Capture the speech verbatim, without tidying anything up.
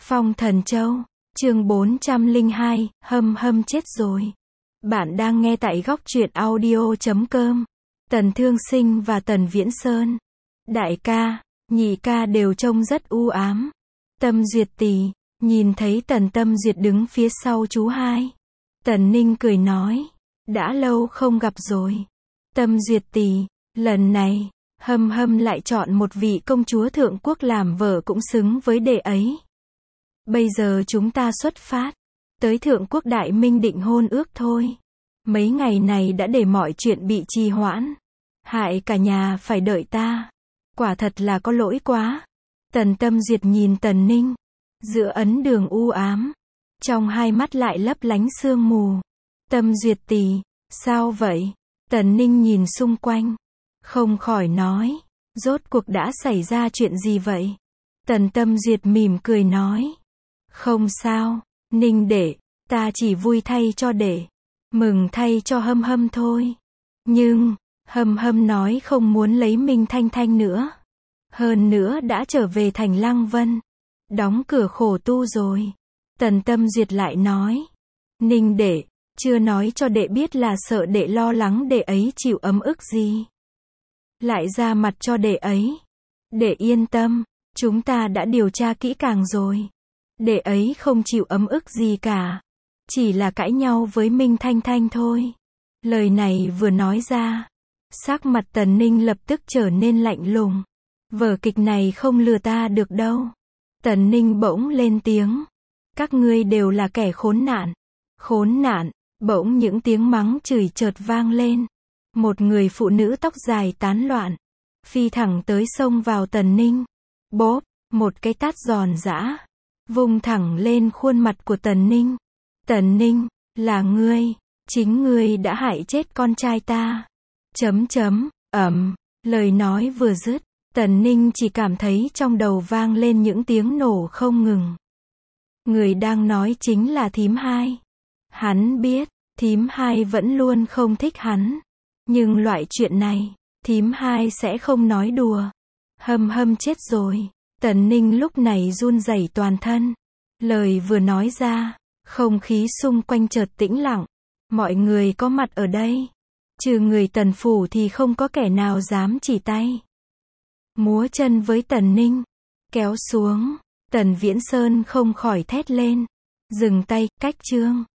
Phong Thần Châu, chương bốn trăm lẻ hai, hâm hâm chết rồi. Bạn đang nghe tại góc truyện audio chấm com. Tần Thương Sinh và Tần Viễn Sơn. Đại ca, nhị ca đều trông rất u ám. Tâm Duyệt tỷ, nhìn thấy Tần Tâm Duyệt đứng phía sau chú hai. Tần Ninh cười nói, đã lâu không gặp rồi. Tâm Duyệt tỷ, lần này, hâm hâm lại chọn một vị công chúa thượng quốc làm vợ cũng xứng với đệ ấy. Bây giờ chúng ta xuất phát, tới thượng quốc Đại Minh định hôn ước thôi. Mấy ngày này đã để mọi chuyện bị trì hoãn, hại cả nhà phải đợi ta. Quả thật là có lỗi quá. Tần Tâm Duyệt nhìn Tần Ninh, giữa ấn đường u ám, trong hai mắt lại lấp lánh sương mù. Tâm Duyệt tỷ, sao vậy? Tần Ninh nhìn xung quanh, không khỏi nói, rốt cuộc đã xảy ra chuyện gì vậy? Tần Tâm Duyệt mỉm cười nói, không sao, Ninh đệ, ta chỉ vui thay cho đệ, mừng thay cho hâm hâm thôi. Nhưng, hâm hâm nói không muốn lấy Minh Thanh Thanh nữa. Hơn nữa đã trở về thành Lăng Vân, đóng cửa khổ tu rồi. Tần Tâm Duyệt lại nói, Ninh đệ, chưa nói cho đệ biết là sợ đệ lo lắng đệ ấy chịu ấm ức gì. Lại ra mặt cho đệ ấy. Đệ yên tâm, chúng ta đã điều tra kỹ càng rồi. Đệ ấy không chịu ấm ức gì cả. Chỉ là cãi nhau với Minh Thanh Thanh thôi. Lời này vừa nói ra, sắc mặt Tần Ninh lập tức trở nên lạnh lùng. Vở kịch này không lừa ta được đâu. Tần Ninh bỗng lên tiếng. Các ngươi đều là kẻ khốn nạn. Khốn nạn, bỗng những tiếng mắng chửi chợt vang lên. Một người phụ nữ tóc dài tán loạn, phi thẳng tới xông vào Tần Ninh. Bốp, một cái tát giòn giã, vung thẳng lên khuôn mặt của Tần Ninh. Tần Ninh, là ngươi, chính ngươi đã hại chết con trai ta. Chấm chấm, ầm, lời nói vừa dứt, Tần Ninh chỉ cảm thấy trong đầu vang lên những tiếng nổ không ngừng. Người đang nói chính là thím hai. Hắn biết, thím hai vẫn luôn không thích hắn. Nhưng loại chuyện này, thím hai sẽ không nói đùa. Hâm hâm chết rồi. Tần Ninh lúc này run rẩy toàn thân. Lời vừa nói ra, không khí xung quanh chợt tĩnh lặng. Mọi người có mặt ở đây, trừ người Tần phủ thì không có kẻ nào dám chỉ tay múa chân với Tần Ninh. Kéo xuống, Tần Viễn Sơn không khỏi thét lên. Dừng tay, cách chương.